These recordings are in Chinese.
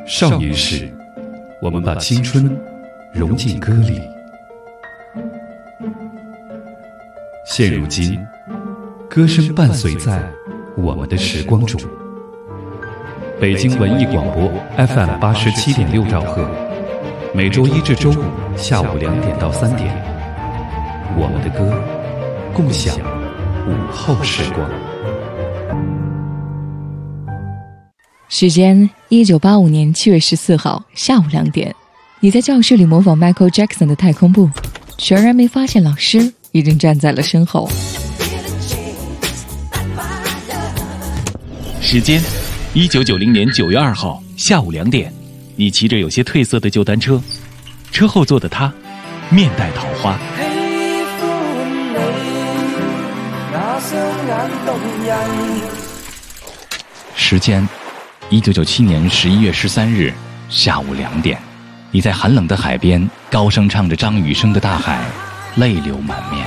少年时，我们把青春融进歌里。现如今，歌声伴随在我们的时光中。北京文艺广播 FM 87.6兆赫，每周一至周五下午2点到3点，我们的歌，共享午后时光。 时间1985年7月14号下午2点，你在教室里模仿 Michael Jackson 的太空步，全然没发现老师已经站在了身后。 时间1990年9月2号下午2点，你骑着有些褪色的旧单车，车后座的他面带桃花。时间1997年11月13日下午2点，你在寒冷的海边高声唱着张雨生的《大海》，泪流满面。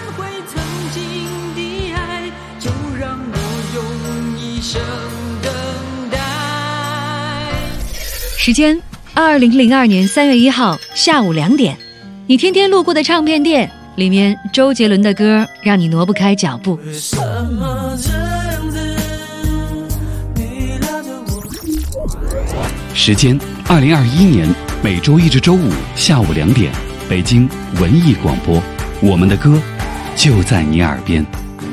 时间2002年3月1号下午2点，你天天路过的唱片店，里面周杰伦的歌让你挪不开脚步。 时间2021年每周一至周五下午2点，北京文艺广播，我们的歌就在你耳边。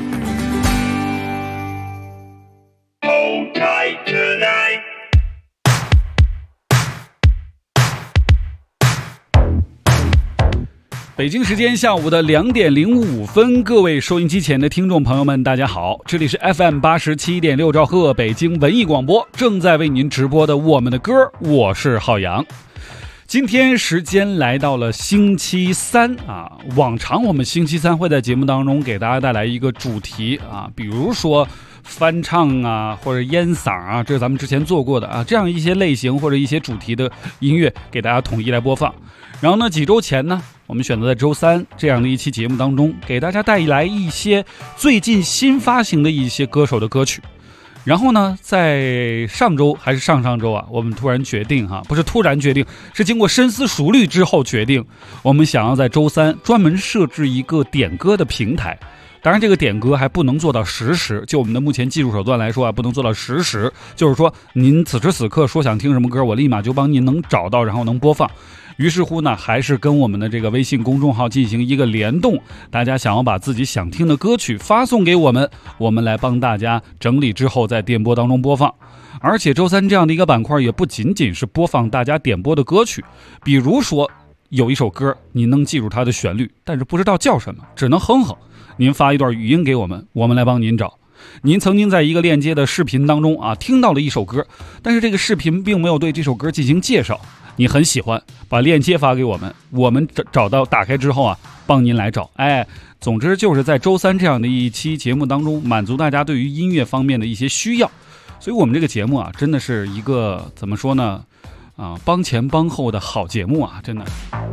北京时间下午的2点05分，各位收音机前的听众朋友们，大家好，这里是 FM 87.6兆赫北京文艺广播，正在为您直播的我们的歌，我是浩洋。今天时间来到了星期三啊，往常我们星期三会在节目当中给大家带来一个主题啊，比如说翻唱啊，或者烟嗓啊，这是咱们之前做过的啊，这样一些类型或者一些主题的音乐给大家统一来播放。然后呢，几周前呢，我们选择在周三这样的一期节目当中，给大家带来一些最近新发行的一些歌手的歌曲。然后呢，在上周还是上上周啊，我们突然决定不是突然决定，是经过深思熟虑之后决定，我们想要在周三专门设置一个点歌的平台。当然这个点歌还不能做到实时，就我们的目前技术手段来说啊，不能做到实时，就是说您此时此刻说想听什么歌，我立马就帮您能找到，然后能播放。于是乎呢，还是跟我们的这个微信公众号进行一个联动，大家想要把自己想听的歌曲发送给我们，我们来帮大家整理之后在电波当中播放。而且周三这样的一个板块也不仅仅是播放大家点播的歌曲，比如说有一首歌你能记住它的旋律，但是不知道叫什么，只能哼哼，您发一段语音给我们，我们来帮您找。您曾经在一个链接的视频当中啊，听到了一首歌，但是这个视频并没有对这首歌进行介绍，你很喜欢，把链接发给我们，我们找到打开之后啊，帮您来找。总之就是在周三这样的一期节目当中，满足大家对于音乐方面的一些需要。所以我们这个节目啊，真的是一个怎么说呢帮前帮后的好节目啊，真的。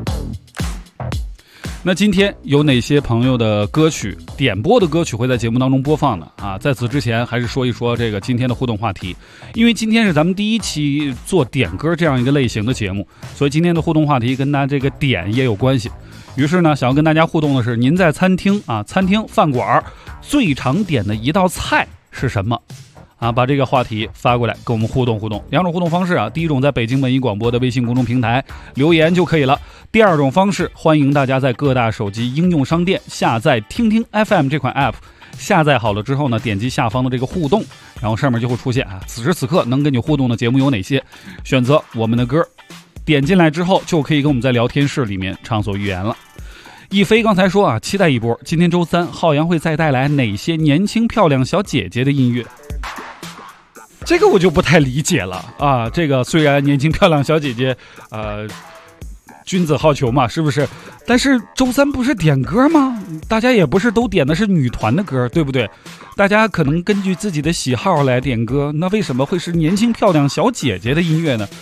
那今天有哪些朋友的歌曲点播的歌曲会在节目当中播放呢？在此之前还是说一说这个今天的互动话题，因为今天是咱们第一期做点歌这样一个类型的节目，所以今天的互动话题跟大家这个点也有关系。于是呢，想要跟大家互动的是，您在餐厅饭馆最常点的一道菜是什么？把这个话题发过来跟我们互动互动。2种互动方式第一种在北京文艺广播的微信公众平台留言就可以了，第二种方式欢迎大家在各大手机应用商店下载听听 FM 这款 app， 下载好了之后呢，点击下方的这个互动，然后上面就会出现此时此刻能跟你互动的节目有哪些，选择我们的歌，点进来之后就可以跟我们在聊天室里面畅所欲言了。一飞刚才说期待一波今天周三浩洋会再带来哪些年轻漂亮小姐姐的音乐，这个我就不太理解了这个虽然年轻漂亮小姐姐君子好逑嘛，是不是？但是周三不是点歌吗？大家也不是都点的是女团的歌，对不对？大家可能根据自己的喜好来点歌，那为什么会是年轻漂亮小姐姐的音乐呢？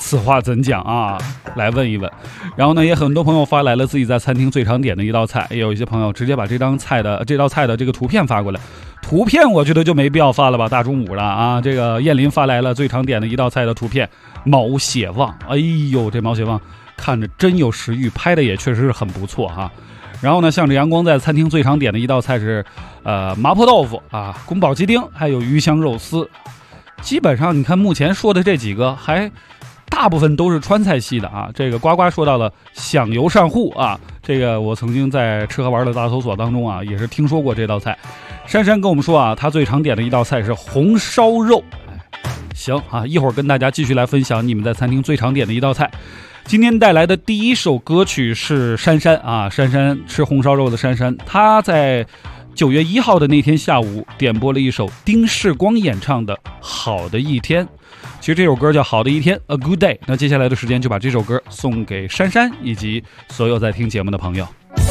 此话怎讲啊？来问一问。然后呢，也很多朋友发来了自己在餐厅最常点的一道菜，也有一些朋友直接把这道菜的这个图片发过来。图片我觉得就没必要发了吧，大中午了啊！这个燕林发来了最常点的一道菜的图片，毛血旺。哎呦，这毛血旺看着真有食欲，拍的也确实是很不错哈。然后呢，向着阳光在餐厅最常点的一道菜是麻婆豆腐啊、宫保鸡丁，还有鱼香肉丝。基本上你看目前说的这几个还大部分都是川菜系的啊。这个呱呱说到了响油鳝糊啊，这个我曾经在吃喝玩的大搜索当中啊也是听说过这道菜。珊珊跟我们说啊，他最常点的一道菜是红烧肉。行啊，一会儿跟大家继续来分享你们在餐厅最常点的一道菜。今天带来的第一首歌曲是珊珊啊，珊珊吃红烧肉的珊珊，她在9月1号的那天下午点播了一首丁世光演唱的《好的一天》。其实这首歌叫《好的一天》A Good Day。那接下来的时间就把这首歌送给珊珊以及所有在听节目的朋友。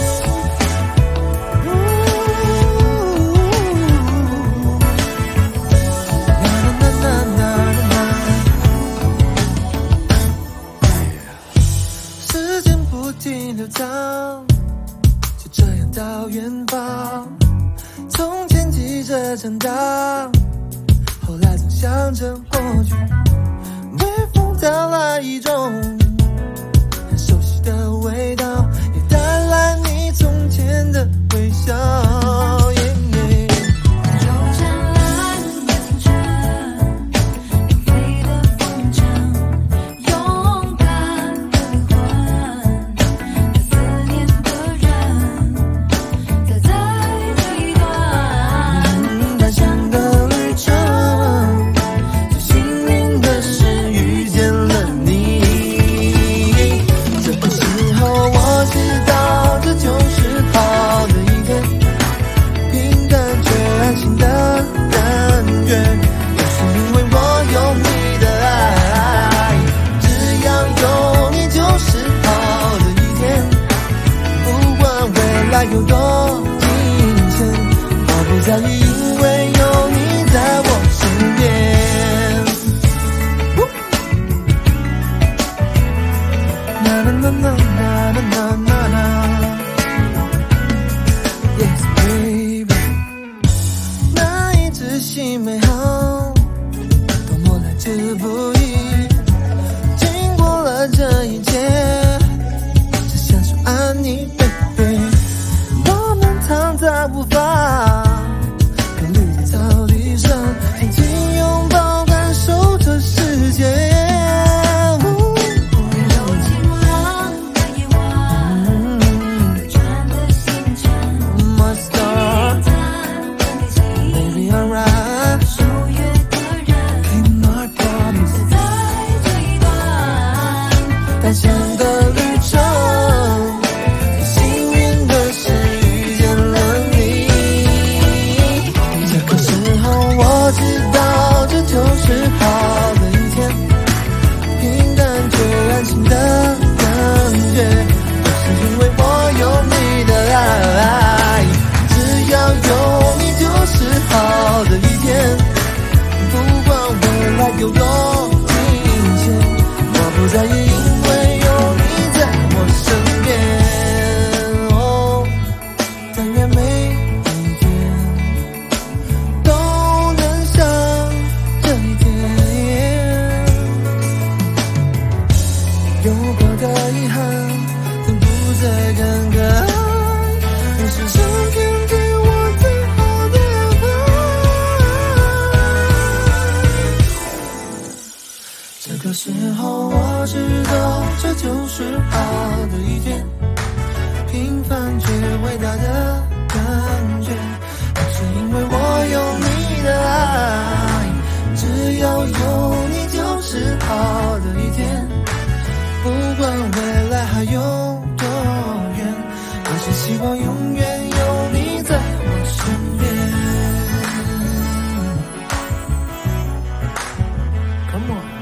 时间不停流淌，就这样到远方。从前急着长大，后来总想着过去，微风带来一种很熟悉的味道，也带来你从前的微笑。有多惊险，我不在意，因为有你在我身边。啦啦啦啦啦啦啦啦 Yes baby， 那一直心美好，多么来之不易。经过了这一切，只想说爱你 baby。躺在无法跟绿的草地上，紧紧拥抱，感受这世界。 有晴朗的夜晚，流转的星辰 My star Baby alright， 守约的人 Keep my promise， 在这一段单向的旅程。我知道这就是好的一天，平淡却安心的感觉，都是因为我有你的爱。只要有你就是好的一天，不管未来有多惊险，我不在意，因为有你在我身边。哦，但愿每一天有过的遗憾，曾不再感慨，你是上天给我最好的安排。这个时候我知道，这就是好的一天，平凡却伟大的感觉，都是因为我有你的爱。只要有你就是好的一天，不管未来还有多远，我是希望永远有你在我身边。Come on，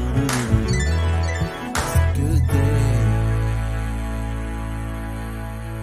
丁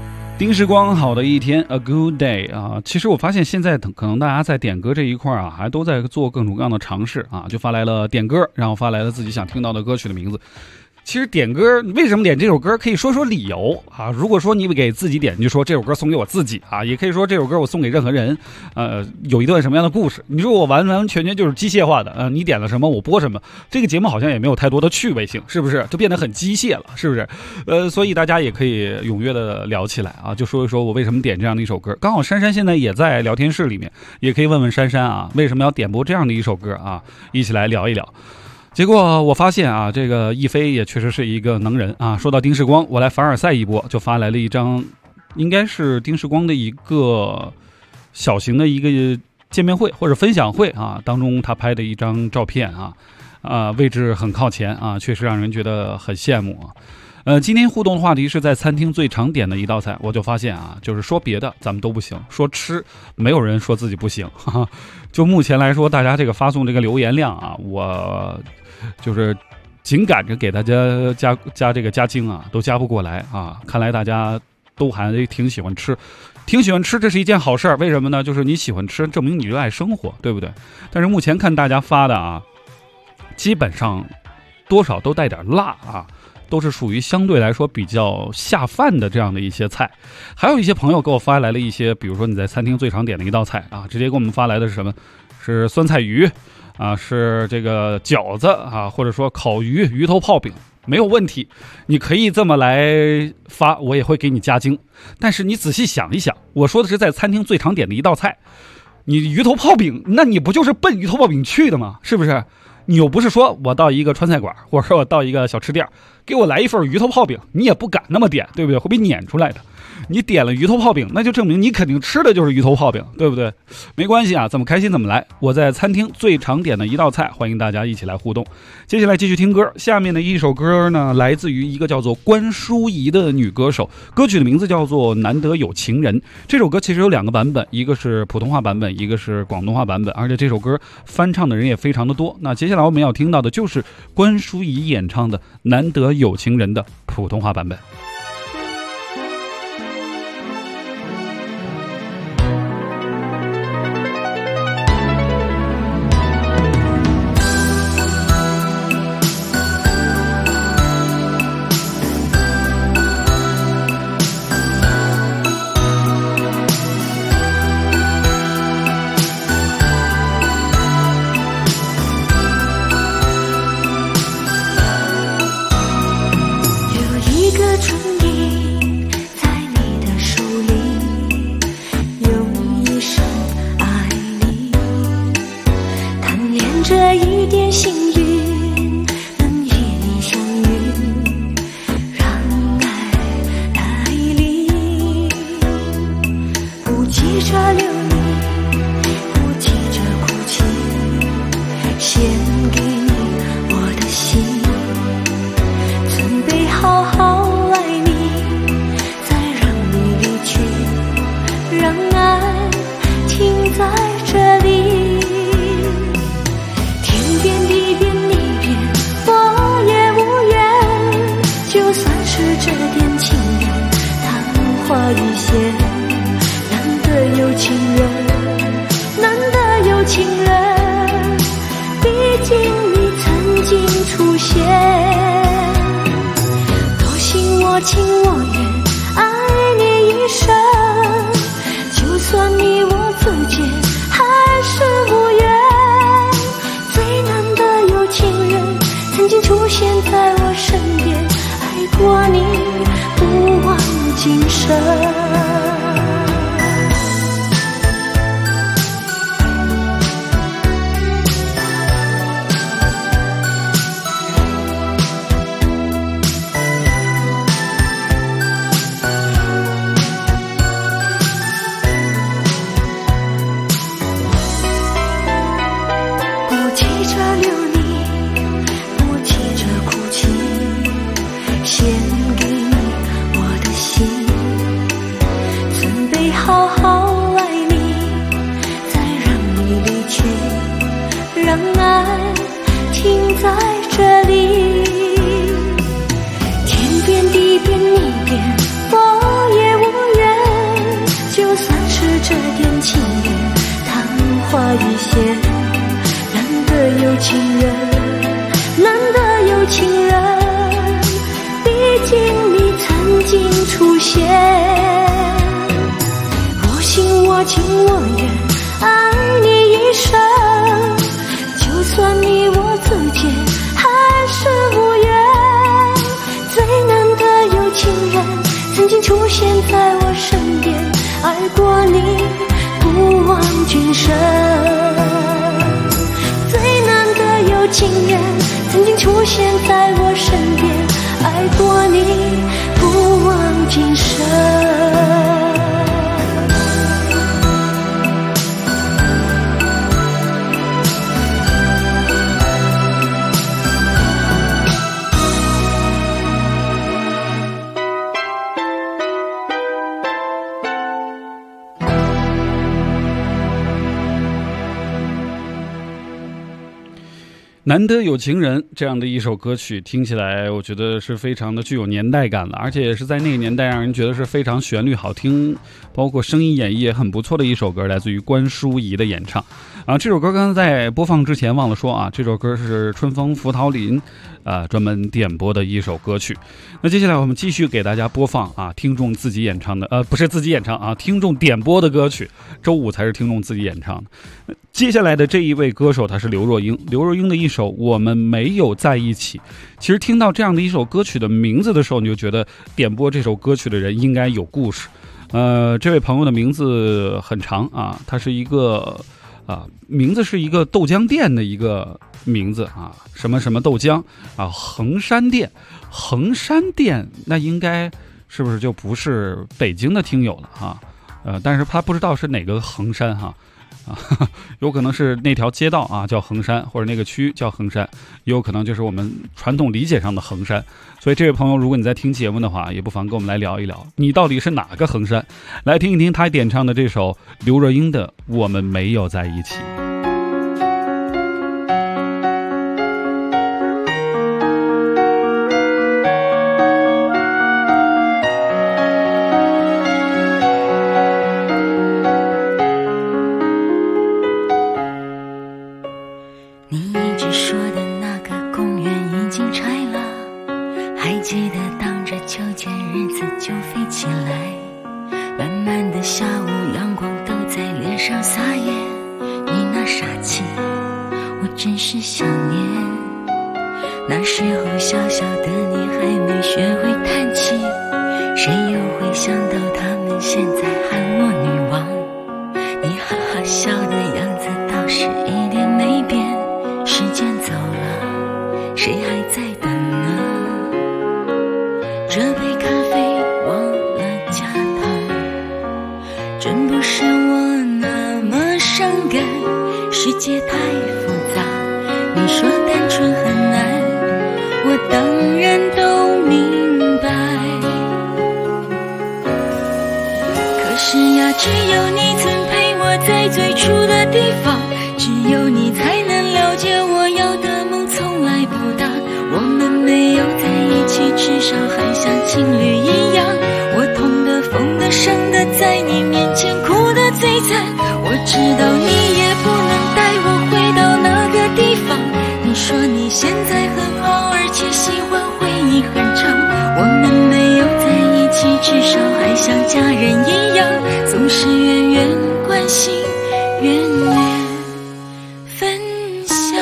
丁世光好的一天 A good day 啊，其实我发现现在可能大家在点歌这一块啊，还都在做各种各样的尝试啊，就发来了点歌，然后发来了自己想听到的歌曲的名字。其实点歌为什么点这首歌，可以说说理由啊。如果说你给自己点，你就说这首歌送给我自己啊，也可以说这首歌我送给任何人，有一段什么样的故事。你说我完完全全就是机械化的，你点了什么我播什么，这个节目好像也没有太多的趣味性，是不是？就变得很机械了，是不是？所以大家也可以踊跃的聊起来啊，就说一说我为什么点这样的一首歌。刚好珊珊现在也在聊天室里面，也可以问问珊珊啊，为什么要点播这样的一首歌啊，一起来聊一聊。结果我发现啊，这个亦菲也确实是一个能人啊。说到丁世光，我来凡尔赛一波，就发来了一张，应该是丁世光的一个小型的一个见面会或者分享会啊，当中他拍的一张照片啊，位置很靠前啊，确实让人觉得很羡慕啊。今天互动的话题是在餐厅最常点的一道菜，我就发现啊，就是说别的咱们都不行，说吃没有人说自己不行，哈哈。就目前来说，大家这个发送这个留言量啊，我就是紧赶着给大家加这个加精啊，都加不过来啊。看来大家都还挺喜欢吃，这是一件好事儿。为什么呢？就是你喜欢吃，证明你热爱生活，对不对？但是目前看大家发的啊，基本上多少都带点辣啊。都是属于相对来说比较下饭的这样的一些菜。还有一些朋友给我发来了一些，比如说你在餐厅最常点的一道菜啊，直接给我们发来的是什么？是酸菜鱼啊，是这个饺子啊，或者说烤鱼、鱼头泡饼，没有问题，你可以这么来发，我也会给你加精。但是你仔细想一想，我说的是在餐厅最常点的一道菜，你鱼头泡饼，那你不就是奔鱼头泡饼去的吗？是不是？你又不是说我到一个川菜馆，或者说我到一个小吃店，给我来一份鱼头泡饼，你也不敢那么点，对不对？会被撵出来的。你点了鱼头泡饼，那就证明你肯定吃的就是鱼头泡饼，对不对？没关系啊，怎么开心怎么来。我在餐厅最常点的一道菜，欢迎大家一起来互动。接下来继续听歌，下面的一首歌呢，来自于一个叫做关淑怡的女歌手，歌曲的名字叫做《难得有情人》。这首歌其实有两个版本，一个是普通话版本，一个是广东话版本，而且这首歌翻唱的人也非常的多。那接下来我们要听到的就是关淑怡演唱的《难得有情人》的普通话版本。 情我愿爱你一生，就算你我之间还是无缘。最难得有情人曾经出现在我身边，爱过你不忘今生。天边地边你边，我也无缘。 现，难得有情人，难得有情人，毕竟你曾经出现。我心我情我愿，爱你一生，就算你我之间还是无缘。最难得有情人曾经出现在我身边，爱过你不忘今生。最难得有情人曾经出现在我身边，爱过你不忘今生。 难得有情人这样的一首歌曲，听起来我觉得是非常的具有年代感的，而且也是在那个年代让人觉得是非常旋律好听，包括声音演绎也很不错的一首歌，来自于关淑怡的演唱。这首歌刚才在播放之前忘了说啊，这首歌是春风拂桃林专门点播的一首歌曲。那接下来我们继续给大家播放听众自己演唱的不是自己演唱听众点播的歌曲，周五才是听众自己演唱的。接下来的这一位歌手他是刘若英，刘若英的一首我们没有在一起。其实听到这样的一首歌曲的名字的时候，你就觉得点播这首歌曲的人应该有故事。这位朋友的名字很长他是一个名字是一个豆浆店的一个名字什么什么豆浆衡山店，衡山店那应该是不是就不是北京的听友了但是他不知道是哪个衡山有可能是那条街道叫衡山，或者那个区叫衡山，也有可能就是我们传统理解上的衡山。所以这位朋友，如果你在听节目的话，也不妨跟我们来聊一聊，你到底是哪个衡山？来听一听他点唱的这首刘若英的《我们没有在一起》。 真是想念，那时候小小的你还没学会叹气，谁又会想到他们现在喊我女王？你哈哈笑的样子倒是一点没变，时间走了，谁还在等呢？这杯咖啡忘了加糖，真不是我那么伤感，世界太复杂，你说单纯很难，我当然都明白。可是呀，只有你曾陪我在最初的地方，只有你才能了解我要的梦从来不大。我们没有在一起，至少还像情侣一样，我痛的疯的伤的在你面前哭得最惨。我知道你也不能带我回到那个地方，你说你现在很好，而且喜欢回忆很长。我们没有在一起，至少还像家人一样，总是远远关心，远远分享。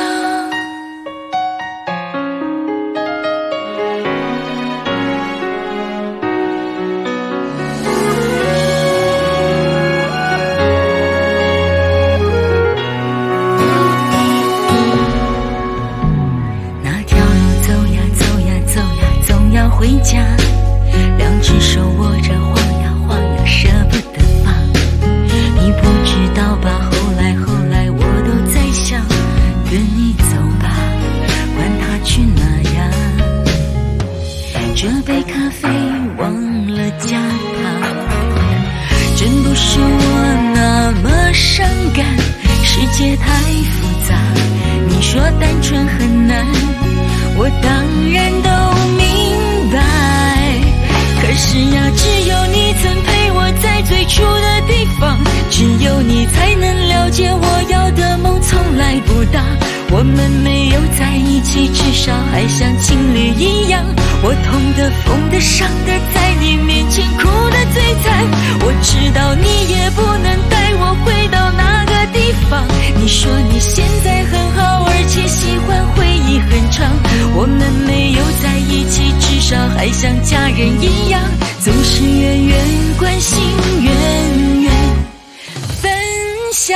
回家，两只手握着晃呀晃呀，舍不得放。你不知道吧，后来我都在想，跟你走吧，管他去哪呀。这杯咖啡忘了加糖，真不是我那么伤感，世界太复杂，你说单纯很难，我当然都明白。可是呀，只有你曾陪我在最最初的地方，只有你才能了解我要的梦从来不大。我们没有在一起，至少还像情侣一样。我痛的、疯的、伤的，在你面前哭得最惨。我知道你也不能带我回到那个地方。你说你现在很好，而且喜欢回忆很长。我们没有在一起，至少还像家人一样，总是远远关心，远远分享。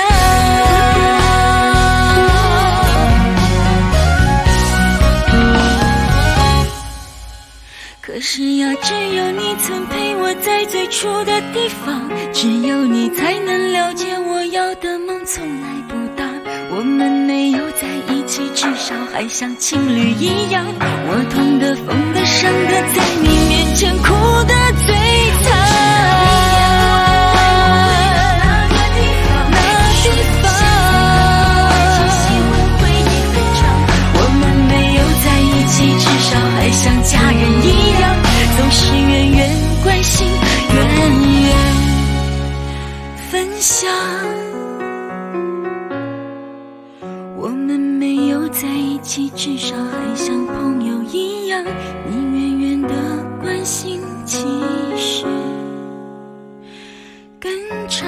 可是呀，只有你曾陪我在最初的地方，只有你才能了解我要的梦从来不大。我们没有在一起，至少还像情侣一样。我痛的、疯的、伤的，在你面前哭得最惨。至少还像家人一样，总是远远关心，远远分享。我们没有在一起，至少还像朋友一样。你远远的关心，其实更长。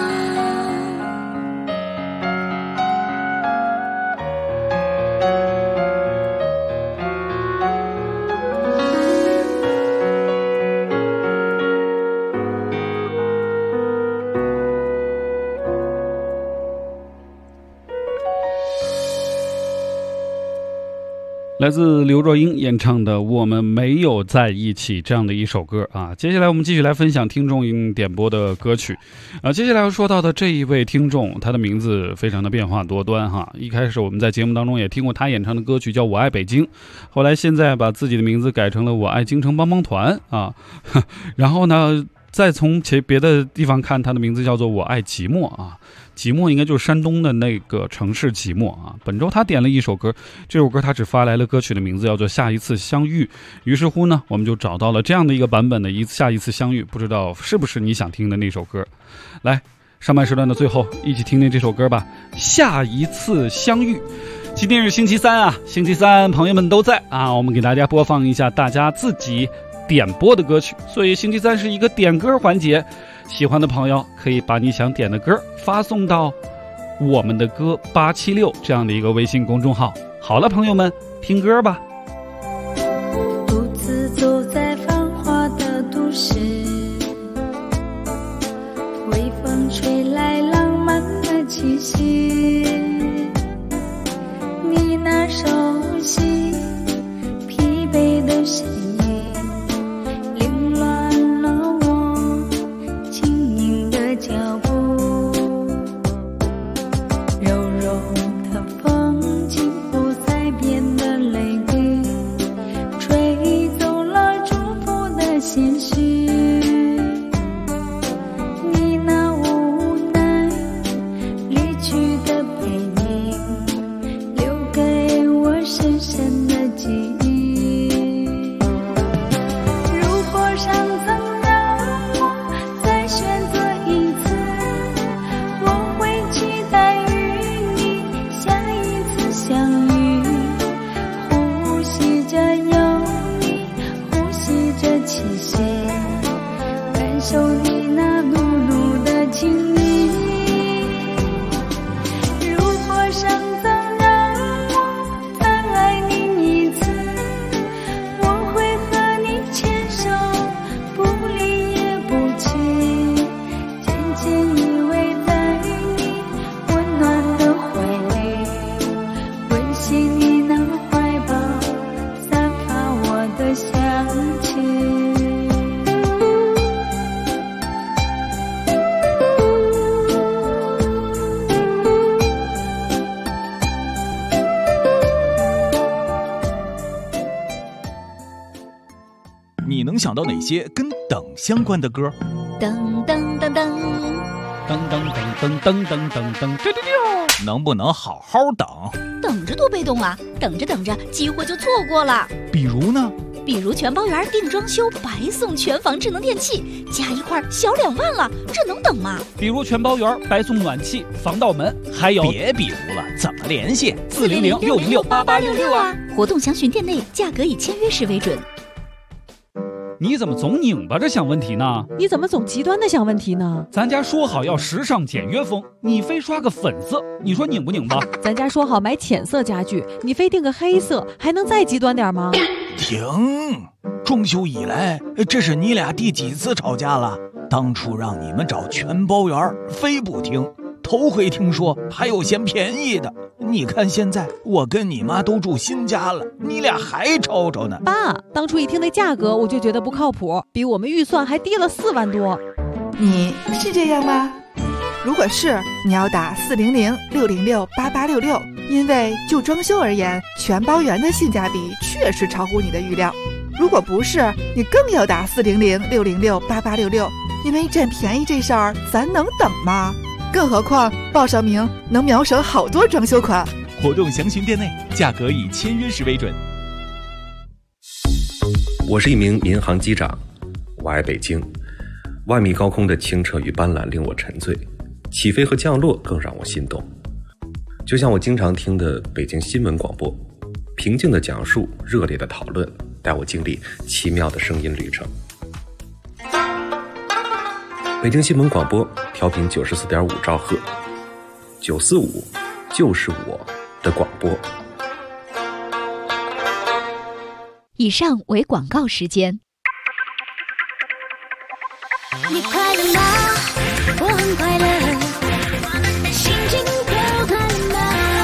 来自刘若英演唱的《我们没有在一起》这样的一首歌啊。接下来我们继续来分享听众点播的歌曲接下来要说到的这一位听众，他的名字非常的变化多端哈。一开始我们在节目当中也听过他演唱的歌曲叫《我爱北京》，后来现在把自己的名字改成了《我爱京城帮帮团》啊。然后呢，再从别的地方看，他的名字叫做《我爱即墨》啊。即墨应该就是山东的那个城市即墨啊。本周他点了一首歌，这首歌他只发来了歌曲的名字叫做《下一次相遇》。于是乎呢，我们就找到了这样的一个版本的下一次相遇，不知道是不是你想听的那首歌。来，上半时段的最后一起听听这首歌吧，《下一次相遇》。今天是星期三啊，星期三朋友们都在啊，我们给大家播放一下大家自己点播的歌曲，所以星期三是一个点歌环节。喜欢的朋友可以把你想点的歌发送到我们的歌876这样的一个微信公众号。好了，朋友们，听歌吧。 独自走在繁华的都市，微风吹来浪漫的气息，你那熟悉疲惫的身影凌乱了我轻盈的脚步，柔柔的风轻拂在边的泪滴，吹走了祝福的现实，你那无奈离去的背影留给我深深的记忆。如果上苍让我再选择一次，我会期待与你下一次相遇，呼吸着有你，呼吸着气息，感受你那露露的情意。如果上苍让我再爱你一次，我会和你牵手，不离也不弃，渐渐依偎在你温暖的怀里，温馨你那怀抱散发我的香气。 你能想到哪些跟等相关的歌？ 噔噔噔噔， 噔噔噔噔噔噔噔噔， 能不能好好等？ 等着多被动啊！等着等着，机会就错过了。 比如呢？ 比如全包圆定装修白送全房智能电器，加一块小2万了，这能等吗？ 比如全包圆白送暖气、防盗门，还有别比如了，怎么联系 400-606-8866啊！活动详询店内，价格以签约时为准。 你怎么总拧巴着想问题呢？ 你怎么总极端的想问题呢？ 咱家说好要时尚简约风，你非刷个粉色，你说拧不拧巴？ 咱家说好买浅色家具，你非定个黑色，还能再极端点吗？ 停！装修以来，这是你俩第几次吵架了？当初让你们找全包圆，非不听。头回听说还有嫌便宜的，你看现在我跟你妈都住新家了，你俩还吵吵呢。 爸，当初一听那价格我就觉得不靠谱，比我们预算还低了4万多。 你是这样吗？如果是，你要打400-606-8866，因为就装修而言，全包圆的性价比确实超乎你的预料。如果不是，你更要打400-606-8866，因为占便宜这事儿咱能等吗？更何况报上名能秒省好多装修款。 活动详询店内，价格以签约时为准。 我是一名民航机长，我爱北京。万米高空的清澈与斑斓令我沉醉，起飞和降落更让我心动。就像我经常听的北京新闻广播，平静的讲述，热烈的讨论，带我经历奇妙的声音旅程。北京新闻广播调频94.5兆赫，945就是我的广播。 以上为广告时间。 你快乐吗？我很快乐，心情都快乐吗？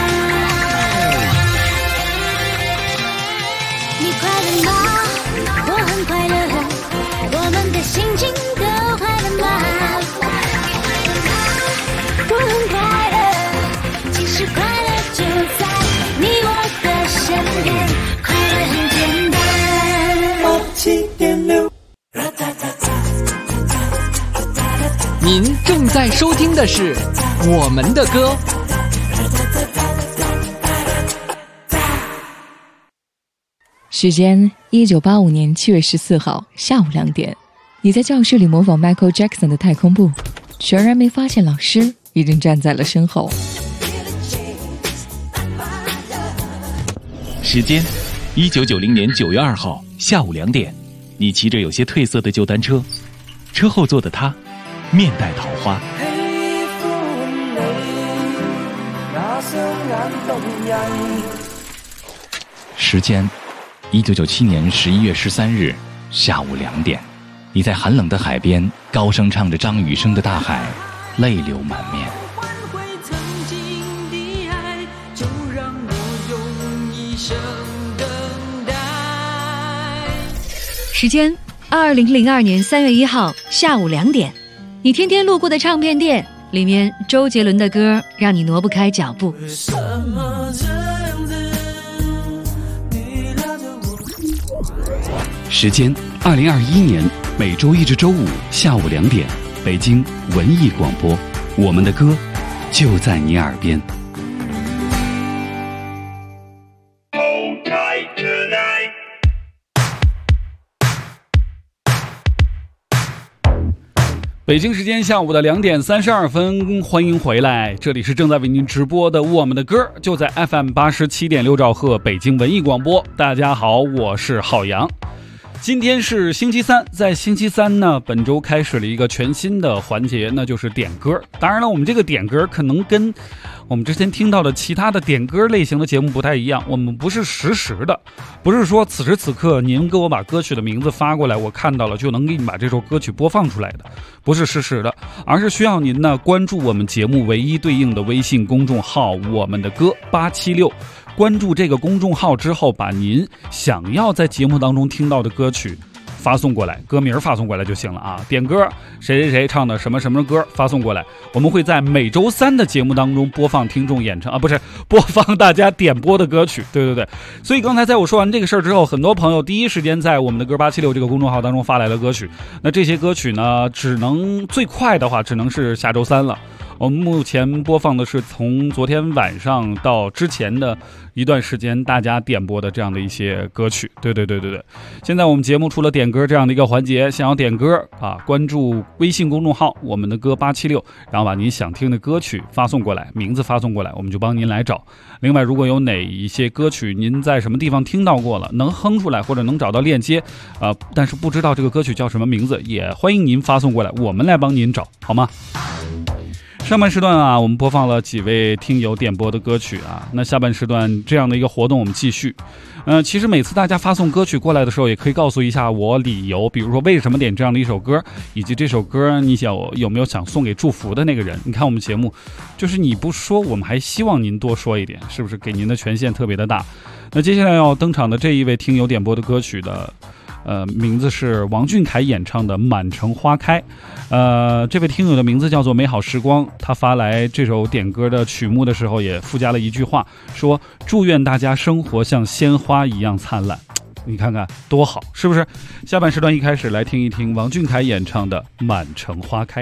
你快乐吗？我很快乐，我们的心情都快乐吗？我很快乐，其实快乐就在你我的身边，快乐很简单。87.6。 您正在收听的是我们的歌。 时间1985年7月14号下午2点，你在教室里模仿 Michael Jackson 的太空步，全然没发现老师已经站在了身后。 时间1990年9月2号下午2点，你骑着有些褪色的旧单车，车后座的他面带桃花。时间1997年11月13日下午2点，你在寒冷的海边高声唱着张雨生的《大海》，泪流满面。 时间2002年3月1号下午2点，你天天路过的唱片店，里面周杰伦的歌让你挪不开脚步。 时间2021年每周一至周五下午2点，北京文艺广播，我们的歌就在你耳边。北京时间下午的2点32分，欢迎回来，这里是正在为您直播的我们的歌，就在 FM 87.6兆赫北京文艺广播。大家好，我是浩洋。今天是星期三，在星期三呢，本周开始了一个全新的环节，那就是点歌。当然了，我们这个点歌可能跟我们之前听到的其他的点歌类型的节目不太一样，我们不是实时的，不是说此时此刻您给我把歌曲的名字发过来，我看到了就能给你把这首歌曲播放出来的，不是实时的，而是需要您呢关注我们节目唯一对应的微信公众号我们的歌876，关注这个公众号之后，把您想要在节目当中听到的歌曲发送过来，歌名发送过来就行了啊！点歌谁谁谁唱的什么什么歌发送过来，我们会在每周三的节目当中播放听众演唱啊，不是播放大家点播的歌曲。对，所以刚才在我说完这个事儿之后，很多朋友第一时间在我们的歌876这个公众号当中发来了歌曲。那这些歌曲呢，只能最快的话只能是下周三了。 我们目前播放的是从昨天晚上到之前的一段时间大家点播的这样的一些歌曲。对，现在我们节目除了点歌这样的一个环节，想要点歌啊，关注微信公众号我们的歌876，然后把您想听的歌曲发送过来，名字发送过来，我们就帮您来找。另外，如果有哪一些歌曲您在什么地方听到过了，能哼出来或者能找到链接但是不知道这个歌曲叫什么名字，也欢迎您发送过来，我们来帮您找，好吗？上半时段啊，我们播放了几位听友点播的歌曲啊，那下半时段这样的一个活动我们继续。其实每次大家发送歌曲过来的时候，也可以告诉一下我理由，比如说为什么点这样的一首歌，以及这首歌你有没有想送给祝福的那个人。你看我们节目就是你不说，我们还希望您多说一点，是不是给您的权限特别的大。那接下来要登场的这一位听友点播的歌曲的名字是王俊凯演唱的《满城花开》。这位听友的名字叫做美好时光，他发来这首点歌的曲目的时候也附加了一句话，说祝愿大家生活像鲜花一样灿烂。你看看多好，是不是？下半时段一开始来听一听王俊凯演唱的《满城花开》。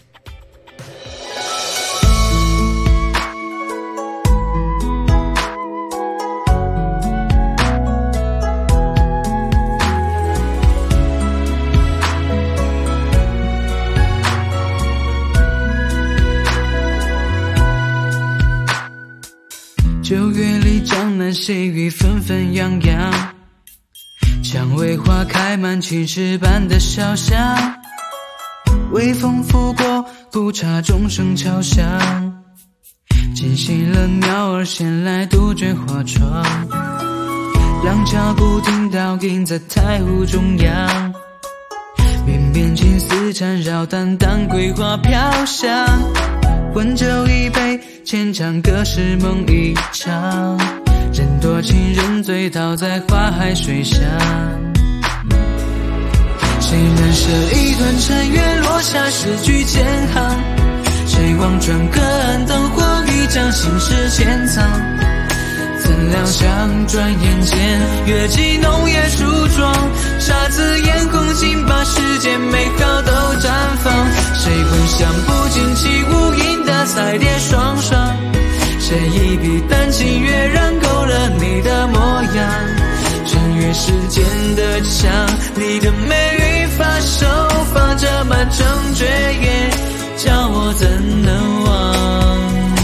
9月里江南细雨纷纷扬扬，蔷薇花开满青石板的小巷，微风拂过古刹钟声敲响，惊醒了鸟儿衔来杜鹃花窗，廊桥古亭倒映在太湖中央，绵绵青丝缠绕淡淡桂花飘香，温酒一杯浅唱歌是梦一场，人多情人醉倒在花海水上，谁难舍一段尘缘落下诗句千行，谁望穿隔岸灯火欲将心事潜藏，怎料想转眼间月季浓叶梳妆，姹紫嫣红竟把世间美好都绽放，谁会想不尽起无影的彩蝶双双，谁一笔丹青跃然勾勒你的模样，穿越时间的墙，你的美玉发手放着满城绝艳，叫我怎能忘。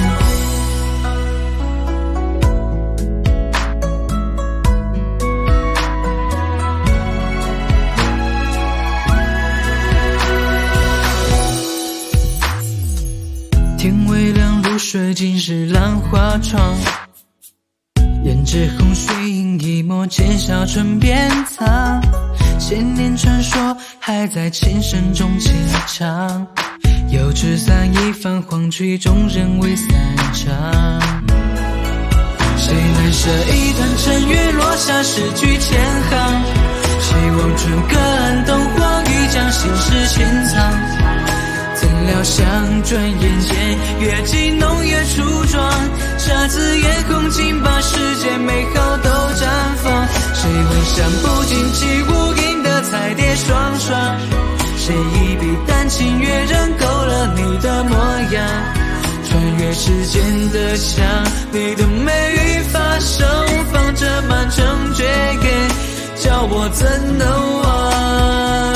天微亮，露水尽是兰花窗，胭脂红水映一抹浅笑唇边藏，千年传说还在琴声中轻唱，油纸伞一泛黄曲中人未散场，谁难舍一段尘缘落下诗句千行，谁望穿隔岸灯火欲将心事潜藏，怎料想转眼间月季浓叶梳妆，姹紫嫣红竟把世界美好都绽放，谁会想不尽起无影的彩蝶双双，谁一笔丹青跃然勾勒你的模样，穿越时间的墙，你的美玉发手放着满城绝艳，叫我怎能忘。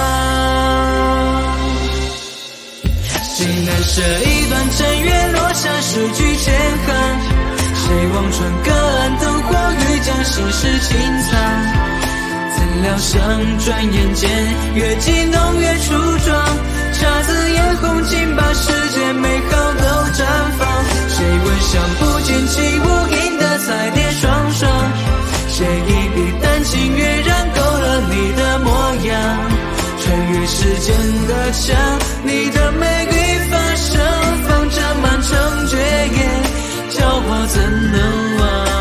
谁难舍一段尘缘落下诗句千行，谁望穿隔岸灯火欲将心事潜藏，怎料想转眼间月季浓叶梳妆，姹紫嫣红竟把世界美好都绽放，谁闻想不见起无影的彩蝶双双，谁一笔丹青跃然勾勒你的模样，穿越时间的墙，你的美玉发手放着满城绝艳，叫我怎能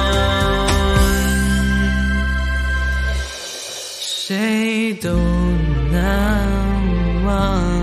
忘，谁都难忘。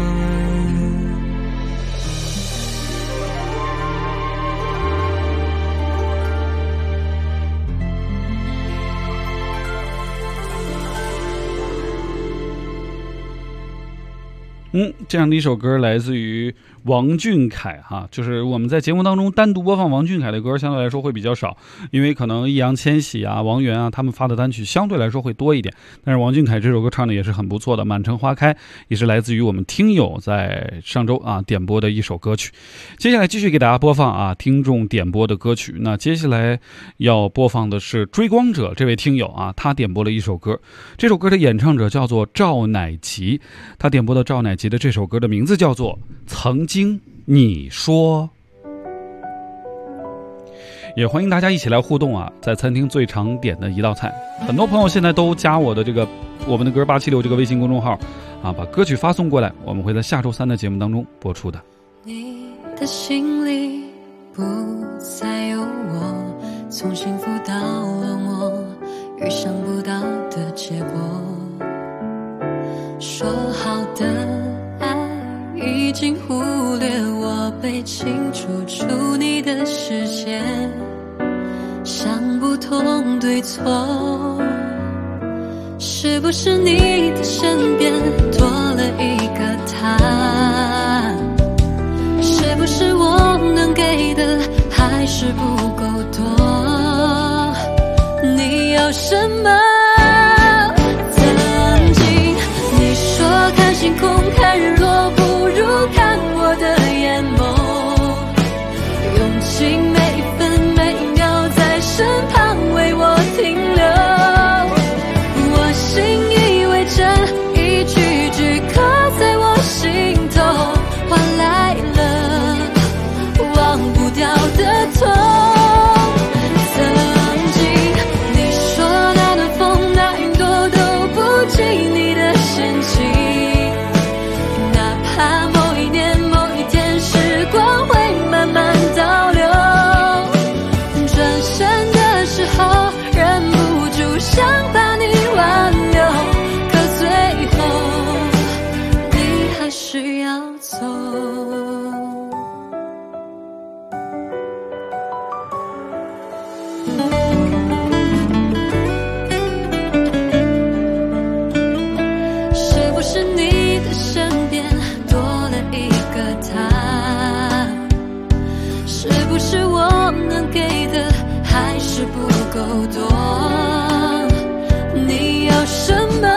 这样的一首歌来自于王俊凯哈，就是我们在节目当中单独播放王俊凯的歌相对来说会比较少，因为可能易烊千玺啊、王源啊他们发的单曲相对来说会多一点，但是王俊凯这首歌唱的也是很不错的，满城花开也是来自于我们听友在上周点播的一首歌曲。接下来继续给大家播放听众点播的歌曲，那接下来要播放的是追光者这位听友他点播了一首歌，这首歌的演唱者叫做赵乃吉，他点播的赵乃吉的这首歌的名字叫做曾经你说。也欢迎大家一起来互动在餐厅最常点的一道菜，很多朋友现在都加我的我们的歌876这个微信公众号把歌曲发送过来，我们会在下周3的节目当中播出的。 你的心里不再有我，从幸福到落寞，预想不到的结果，说好的爱已经忽略我，被清除出你的视线，想不通对错，是不是你的身边多了一个他，是不是我能给的还是不够多，你要什么？曾经你说看星空看日落不如看我的眼眸，用尽每分每秒在身旁为我停留，我信以为真，一句句刻在我心头，换来了忘不掉的痛。曾经你说那暖风那云朵都不及你的深情，哪怕某一年某一天时光会慢慢倒流，转身的时候忍不住想把你挽留，可最后你还是要走。是不是你的身边多了一个他，是不是我能给的还是不够多，你要什么？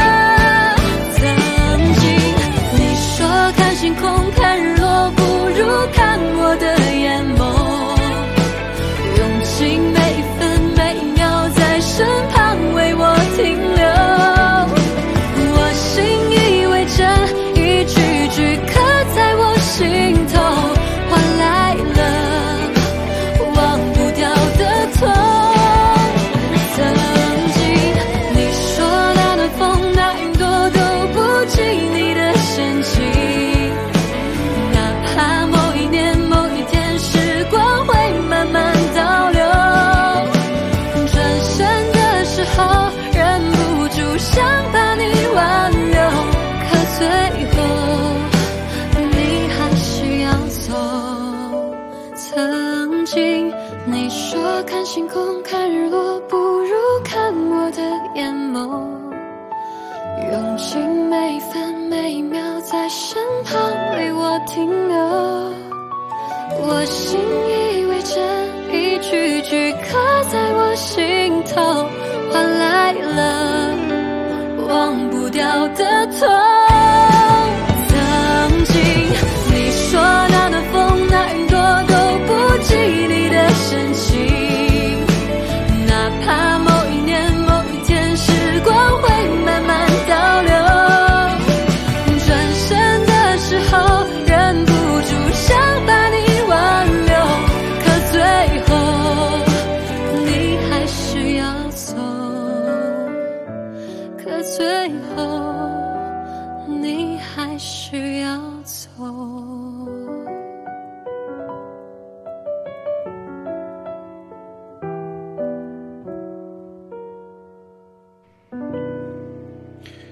曾经你说看星空看日落不如看我的眼眸，用尽每分每秒在身旁为我停留，我信以为真，一句句刻在我心头，换来了忘不掉的痛。曾经你说那暖风那云朵都不及你的深情，哪怕某一年某一天时光会慢慢倒流，转身的时候忍不住想把你挽留，可最后你还是要走。曾经你说看星空看日落不如看我的眼眸，用尽每分每秒在身旁为我停留，我信以为真，一句句刻在我心头，换来了忘不掉的痛。曾经你说那暖风那云朵都不及你的深情，哪怕某一年某一天时光会慢慢倒流，转身的时候忍不住想把你挽留，可最后你还是要走，可最后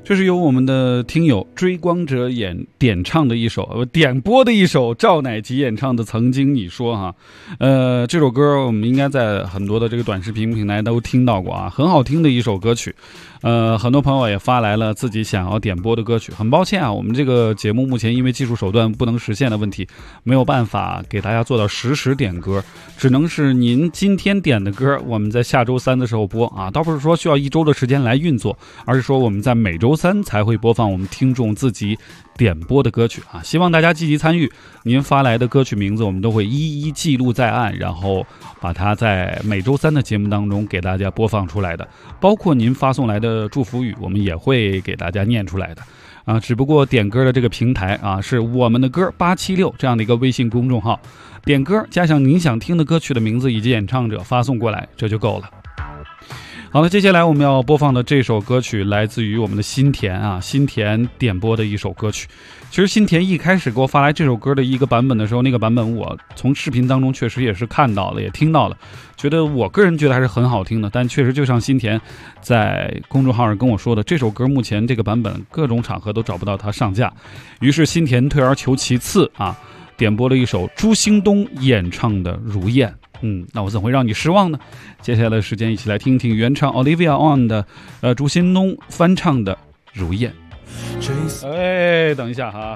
这是由我们的听友追光者点唱的一首点播的一首赵乃吉演唱的《曾经你说》哈，这首歌我们应该在很多的这个短视频平台都听到过啊，很好听的一首歌曲。很多朋友也发来了自己想要点播的歌曲。很抱歉啊，我们这个节目目前因为技术手段不能实现的问题，没有办法给大家做到实时点歌，只能是您今天点的歌，我们在下周三的时候播啊，倒不是说需要1周的时间来运作，而是说我们在每周三才会播放我们听众自己点播的歌曲啊。希望大家积极参与，您发来的歌曲名字我们都会一一记录在案，然后把它在每周三的节目当中给大家播放出来的，包括您发送来的祝福语，我们也会给大家念出来的啊。只不过点歌的这个平台啊，是我们的歌876这样的一个微信公众号，点歌加上您想听的歌曲的名字以及演唱者发送过来，这就够了。好了，接下来我们要播放的这首歌曲来自于我们的新田啊，新田点播的一首歌曲。其实新田一开始给我发来这首歌的一个版本的时候，那个版本我从视频当中确实也是看到了，也听到了，觉得我个人觉得还是很好听的。但确实就像新田在公众号上跟我说的，这首歌目前这个版本各种场合都找不到它上架，于是新田退而求其次啊，点播了一首朱兴东演唱的《如燕》。那我怎会让你失望呢？接下来的时间一起来听听原唱 Olivia On 的朱兴东翻唱的《如燕》。等一下哈。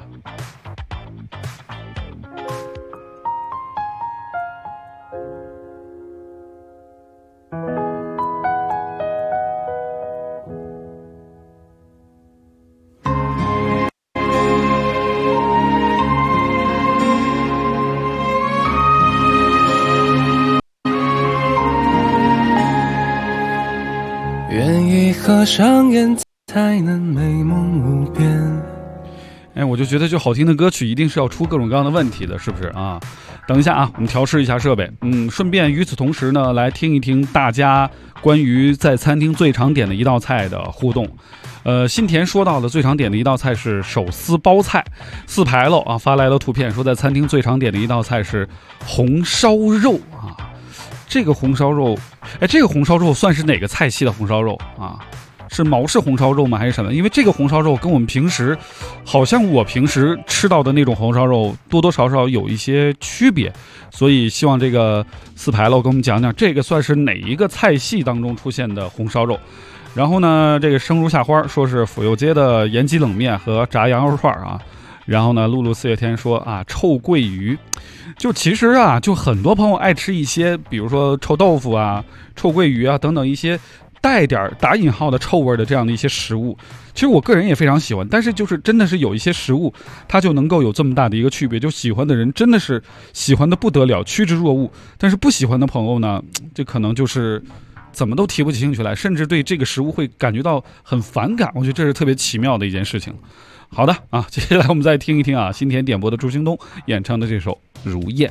愿意合上眼才能美梦无边。 我就觉得就好听的歌曲一定是要出各种各样的问题的，是不是啊？等一下啊，我们调试一下设备。顺便与此同时呢，来听一听大家关于在餐厅最常点的一道菜的互动。新田说到的最常点的一道菜是手撕包菜，4排喽啊，发来了图片说在餐厅最常点的一道菜是红烧肉啊。这个红烧肉，这个红烧肉算是哪个菜系的红烧肉啊？是毛氏红烧肉吗？还是什么？因为这个红烧肉跟我们平时，好像我平时吃到的那种红烧肉多多少少有一些区别，所以希望这个4排喽跟我们讲讲，这个算是哪一个菜系当中出现的红烧肉。然后呢，这个生如夏花说是府右街的盐鸡冷面和炸羊肉串啊。然后呢，露露4月天说啊，臭鳜鱼，就其实啊，就很多朋友爱吃一些，比如说臭豆腐啊、臭鳜鱼啊等等一些带点打引号的臭味的这样的一些食物。其实我个人也非常喜欢，但是就是真的是有一些食物，它就能够有这么大的一个区别，就喜欢的人真的是喜欢的不得了，趋之若鹜，但是不喜欢的朋友呢，这可能就是怎么都提不起兴趣来，甚至对这个食物会感觉到很反感。我觉得这是特别奇妙的一件事情。好的啊，接下来我们再听一听啊，新田点播的朱兴东演唱的这首《如燕》。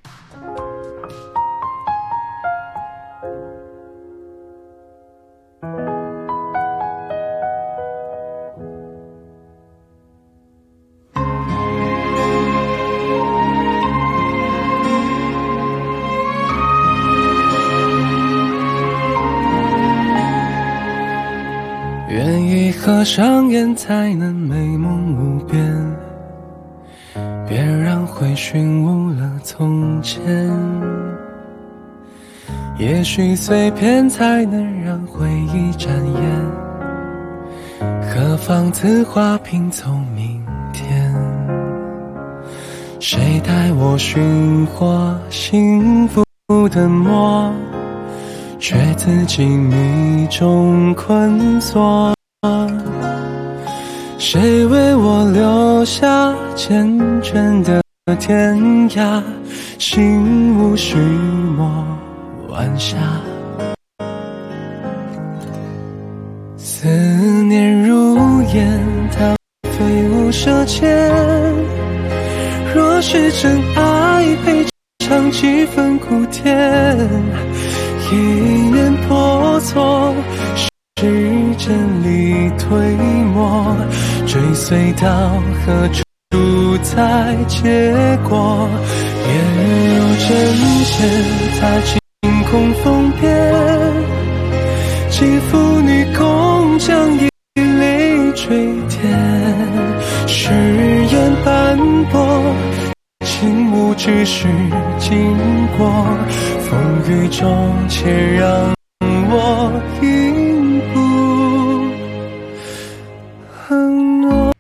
愿意合上眼才能美梦无边，别让回寻误了从前。也许碎片才能让回忆展颜，何妨此花拼凑明天。谁带我寻获幸福的梦，却自己迷中困锁。谁为我留下缱绻的天涯，心无须磨晚霞。思念如烟，它飞舞舌尖。若是真爱，配上几分苦甜。一念破错，时间里推磨，追随到何处才结果？便如针线在晴空风边，寄付女工匠以泪垂只是经过，风雨中且让我云步很多。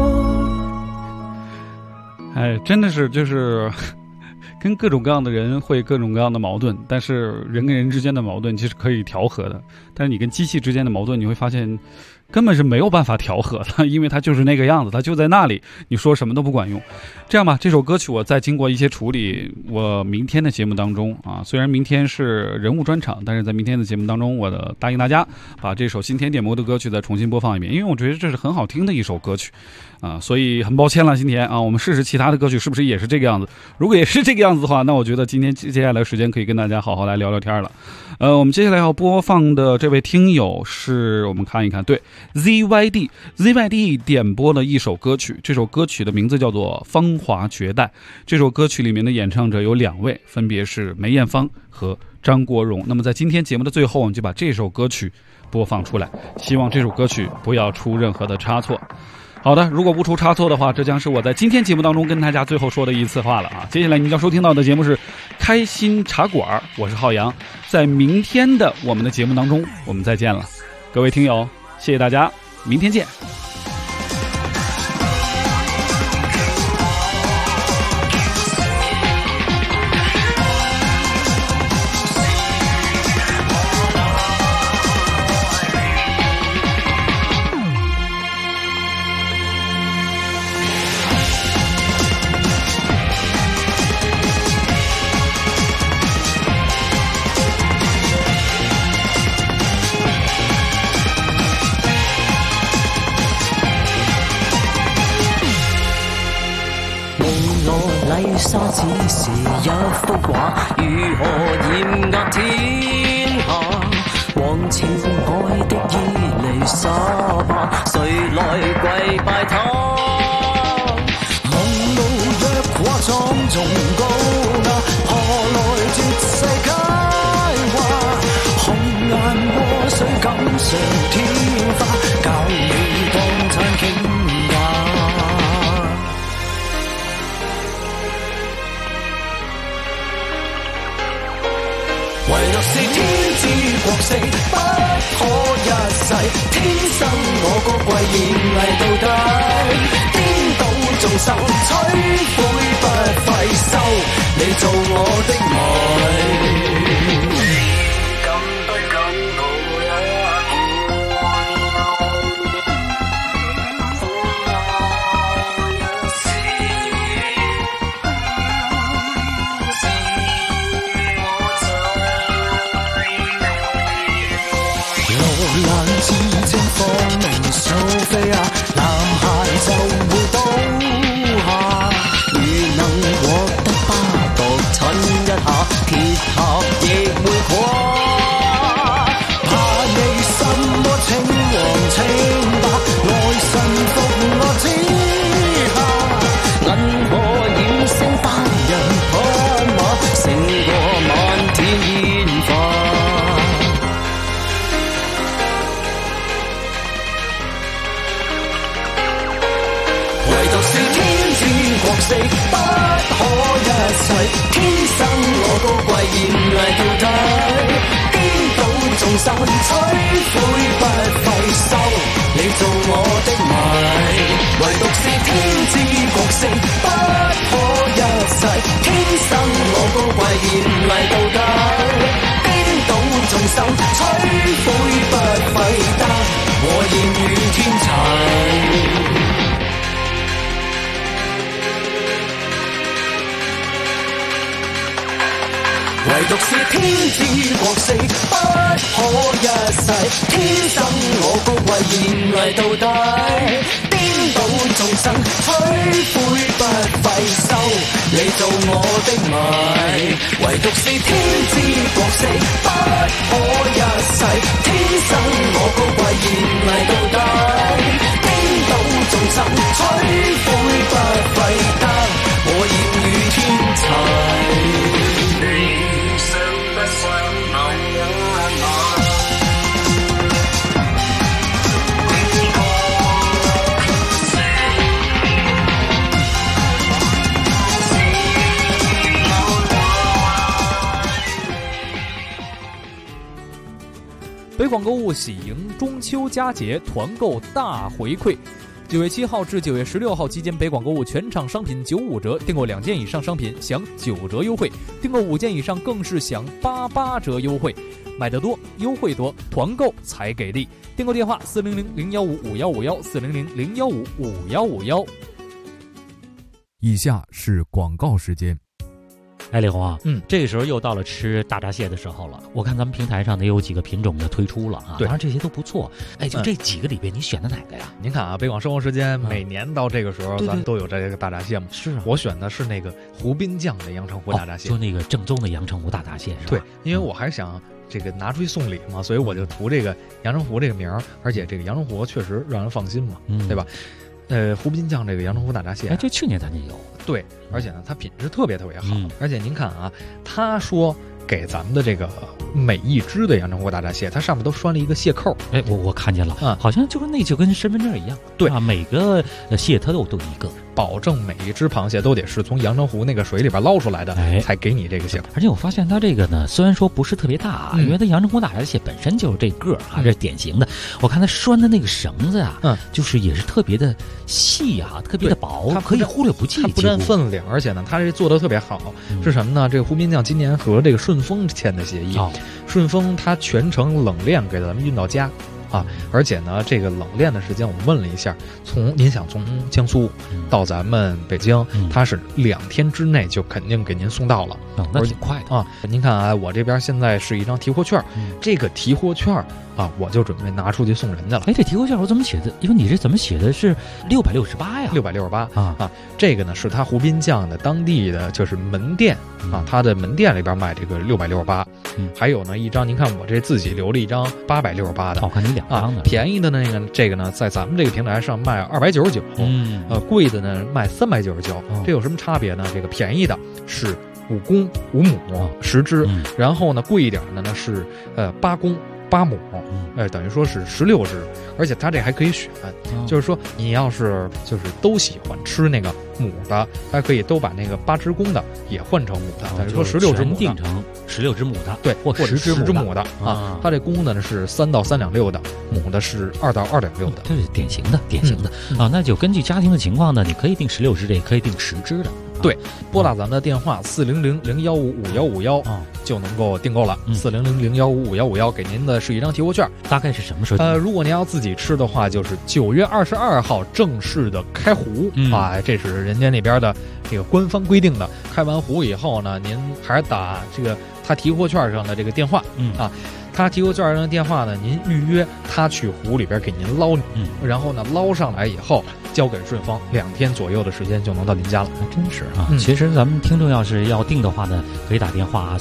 哎，真的是就是跟各种各样的人会各种各样的矛盾，但是人跟人之间的矛盾其实可以调和的，但是你跟机器之间的矛盾，你会发现根本是没有办法调和的，因为它就是那个样子，它就在那里，你说什么都不管用。这样吧，这首歌曲我再经过一些处理，我明天的节目当中啊，虽然明天是人物专场，但是在明天的节目当中，我答应大家把这首新甜点播的歌曲再重新播放一遍，因为我觉得这是很好听的一首歌曲啊，所以很抱歉了，新甜啊，我们试试其他的歌曲是不是也是这个样子？如果也是这个样子的话，那我觉得今天接下来时间可以跟大家好好来聊聊天了。我们接下来要播放的这位听友是我们看一看，对。ZYD 点播了一首歌曲，这首歌曲的名字叫做《芳华绝代》。这首歌曲里面的演唱者有2位，分别是梅艳芳和张国荣。那么在今天节目的最后，我们就把这首歌曲播放出来，希望这首歌曲不要出任何的差错。好的，如果不出差错的话，这将是我在今天节目当中跟大家最后说的一次话了啊！接下来你将收听到的节目是开心茶馆，我是浩洋，在明天的我们的节目当中，我们再见了，各位听友。谢谢大家，明天见。 沙只是一幅畫，如何驗壓天下？往前愛的伊麗莎白，誰來跪拜他？紅路若畫莊重高雅，何來絕世佳話？紅顏禍水錦上添花，教你當餐傾。唯獨是天之國色不可一世，天生我高貴豔麗到底，顛倒眾生摧毀不費收，你做我的迷。敢不敢抱一之精放明數飛啊，男孩就會倒下。如能獲得巴獨親一下，鐵塔亦會垮。怕你什麼稱王稱霸，來臣服我之下。銀河掩星單人匹馬，勝過漫天煙花。國色不可一世，天生我高貴豔麗到底，顛倒眾生摧毀不費收，你做我的迷。唯獨是天之國色不可一世，天生我高貴豔麗到底，顛倒眾生摧毀不費得，我豔與天齊。唯獨是天之國色不可一世，天生我高貴豔麗到底，顛倒眾生摧毀不費收，你做我的迷。唯獨是天之國色不可一世，天生我高貴豔麗到底，顛倒眾生摧毀不費得，我豔與天齊。 北广购物喜迎中秋佳节团购大回馈。9月7号至9月16号期间，北广购物全场商品95折，订购2件以上商品享9折优惠，订购5件以上更是享88折优惠。买得多，优惠多，团购才给力。订购电话400-015-5151，400-015-5151。 以下是广告时间。 哎，李红啊，这个时候又到了吃大闸蟹的时候了。我看咱们平台上呢有几个品种的推出了啊，当然这些都不错。哎，就这几个里边，你选的哪个呀？ 您看啊，北广生活时间每年到这个时候，咱都有这个大闸蟹嘛。 是啊， 我选的是那个湖滨酱的阳澄湖大闸蟹， 就那个正宗的阳澄湖大闸蟹是吧？ 对，因为我还想这个拿出去送礼嘛，所以我就图这个阳澄湖这个名儿，而且这个阳澄湖确实让人放心嘛，对吧？湖滨酱这个阳澄湖大闸蟹， 这去年咱就有。 对，而且呢，它品质特别特别好。而且您看啊，他说给咱们的这个每一只的阳澄湖大闸蟹，它上面都拴了一个蟹扣。 哎，我看见了，好像就跟身份证一样。 对啊，每个蟹它都一个， 保证每一只螃蟹都得是从阳澄湖那个水里边捞出来的，才给你这个蟹扣。 而且我发现它这个呢，虽然说不是特别大，因为它阳澄湖大闸蟹本身就是这个啊，这是典型的。我看它拴的那个绳子啊，就是也是特别的细啊，特别的薄，可以忽略不计， 它不占分量，而且呢，它这做的特别好。是什么呢？这个湖滨酱今年和这个顺丰签的协议，顺丰它全程冷链给咱们运到家。啊，而且呢，这个冷链的时间我们问了一下，您想从江苏到咱们北京，它是2天之内就肯定给您送到了， 那挺快的啊。您看啊，我这边现在是一张提货券，这个提货券啊，我就准备拿出去送人家了。 哎，这提货券我怎么写的？因为你这怎么写的是668呀 ？668啊，这个呢是它湖滨酱的当地的就是门店啊，它的门店里边卖这个668，还有呢一张，您看我这自己留了一张868的， 我看你2张的， 便宜的那个这个呢，在咱们这个平台上卖299，贵的呢卖399，这有什么差别呢？这个便宜的是5公5母10只，然后呢贵一点的呢是8公8母，等于说是16只，而且它这还可以选，就是说你要是就是都喜欢吃那个母的，它可以都把那个8只公的也换成母的，等于说16只母的， 定成16只母的， 对，或者10只母的啊。 它这公的呢是3到3两6的，母的是2到2两6的， 这是典型的啊。那就根据家庭的情况呢，你可以定16只的，也可以定10只的。 对，拨打咱们的电话400-015-5151就能够订购了。400-015-5151给您的是一张提货券， 大概是什么时候？ 如果您要自己吃的话，就是9月22号正式的开壶啊，这是人家那边的这个官方规定的。开完壶以后呢，您还是打这个他提货券上的这个电话啊。他提货券上的电话呢，您预约他去湖里边给您捞，然后呢捞上来以后交给顺丰，2天左右的时间就能到您家了。 还真是啊！其实咱们听众要是要订的话呢，可以打电话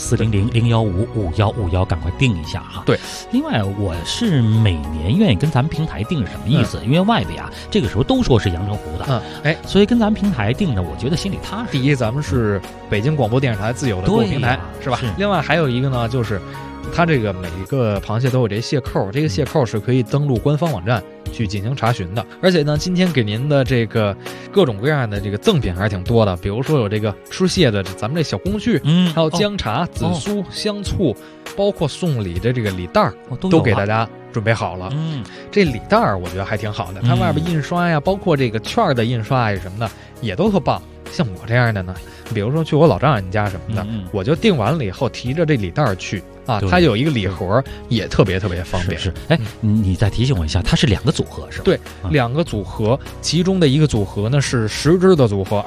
400-015-5151，赶快订一下哈。 对， 另外我是每年愿意跟咱们平台订是什么意思？因为外边啊这个时候都说是阳澄湖的，所以跟咱们平台订呢，我觉得心里踏实。 第一，咱们是北京广播电视台自有的购物平台，是吧？另外还有一个呢，就是它这个每一个螃蟹都有这蟹扣，这个蟹扣是可以登录官方网站去进行查询的。而且呢，今天给您的这个各种各样的这个赠品还是挺多的，比如说有这个吃蟹的咱们这小工具，还有姜茶、紫苏、香醋，包括送礼的这个礼袋都给大家准备好了。这礼袋我觉得还挺好的，它外边印刷呀，包括这个券的印刷呀什么的也都特棒。像我这样的呢，比如说去我老丈人家什么的，我就订完了以后提着这礼袋去啊，它有一个礼盒，也特别特别方便。 是，哎，你再提醒我一下，它是2个组合是吧？ 对，2个组合，其中的一个组合呢是10只的组合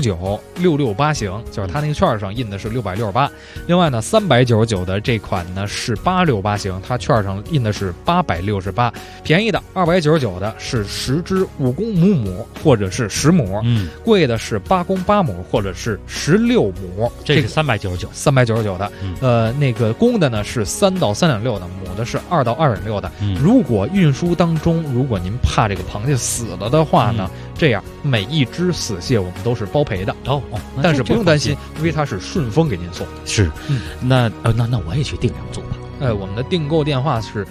，299，668型，就是它那个券上印的是668。另外呢，399的这款呢是868型，它券上印的是868。便宜的299的是10只5公5母或者是10母，贵的是8公8母或者是16母， 这是 399的。那个公的呢是3到3两6的，母的是2到2两6的。如果运输当中，如果您怕这个螃蟹死了的话呢，这样每一只死蟹我们都是包赔的。但是不用担心，因为它是顺丰给您送。 是，那我也去订2组吧。 我们的订购电话是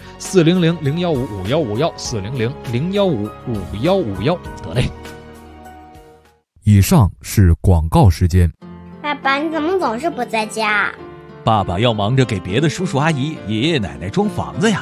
400-015-5151，400-015-5151。 得嘞。 以上是广告时间。 爸爸，你怎么总是不在家？ 爸爸要忙着给别的叔叔阿姨、爷爷奶奶装房子呀。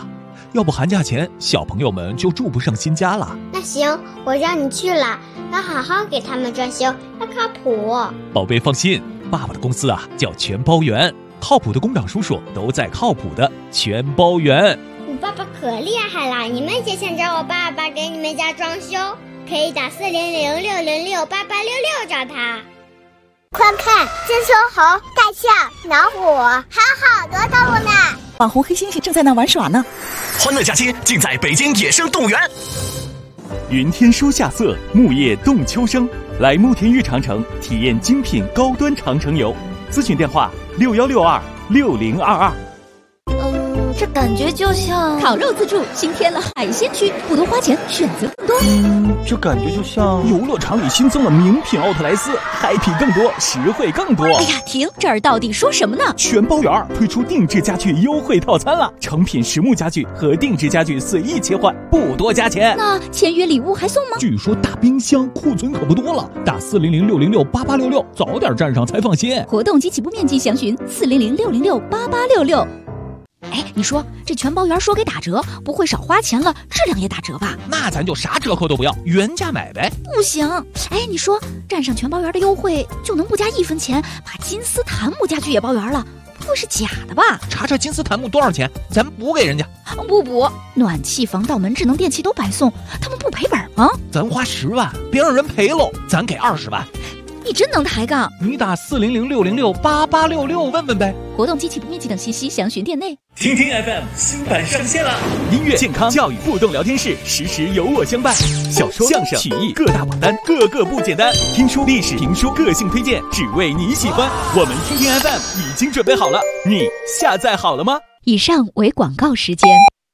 要不寒假前小朋友们就住不上新家了。 那行，我让你去了，要好好给他们装修，要靠谱。 宝贝放心，爸爸的公司叫全包园，靠谱的工长叔叔都在靠谱的全包园。 我爸爸可厉害了，你们也想找我爸爸给你们家装修，可以打400-606-8866找他。 快看，这猕猴、大象、老虎，还有好多动物呢。 网红黑猩猩正在那玩耍呢。 欢乐假期尽在北京野生动物园。 云天书夏色，木叶动秋声。来慕田峪长城体验精品高端长城游，咨询电话61626022。 这感觉就像烤肉自助新添了海鲜区，不多花钱，选择更多。 这感觉就像游乐场里新增了名品奥特莱斯，happy更多，实惠更多。 哎呀，停！这儿到底说什么呢？ 全包园推出定制家具优惠套餐了，成品实木家具和定制家具随意切换，不多加钱。 那签约礼物还送吗？ 据说大冰箱库存可不多了，打400-606-8866，早点站上才放心。 活动及起步面积详询400-606-8866。哎，你说这全包园说给打折，不会少花钱了，质量也打折吧？ 那咱就啥折扣都不要，原价买呗。 不行，哎，你说站上全包园的优惠就能不加1分钱，把金丝檀木家具也包圆了，不会是假的吧？ 查查金丝檀木多少钱，咱补给人家。 不补，暖气、防盗门、智能电器都白送，他们不赔本吗？ 咱花10万，别让人赔喽，咱给20万。 你真能抬杠！ 你打400-606-8866问问呗。 活动及起步面积等信息详询店内。 听听 FM 新版上线了， 音乐、健康、教育互动聊天室，时时有我相伴。小说、相声、曲艺各大榜单，个个不简单。听书、历史、评书，个性推荐，只为你喜欢。我们听听 FM 已经准备好了，你下载好了吗？ 以上为广告时间。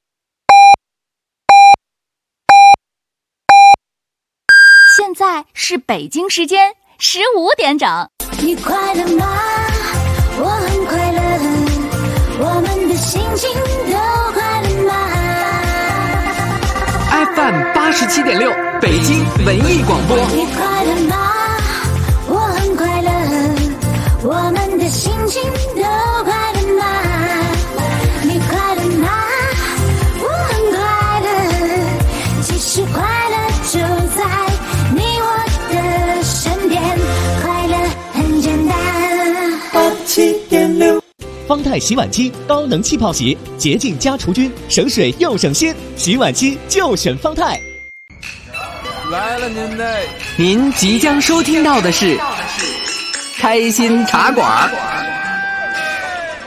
现在是北京时间15点整。 你快乐吗？我很快乐，我们的心情都快乐吗 ？FM 87.6，北京文艺广播。 你快乐吗？我很快乐，我们的心情都快乐吗？你快乐吗？我很快乐，其实快乐就在你我的身边，快乐很简单。87.6， 方太洗碗机高能气泡洗，洁净加除菌，省水又省心，洗碗机就选方太。 来了您嘞！ 您即将收听到的是开心茶馆。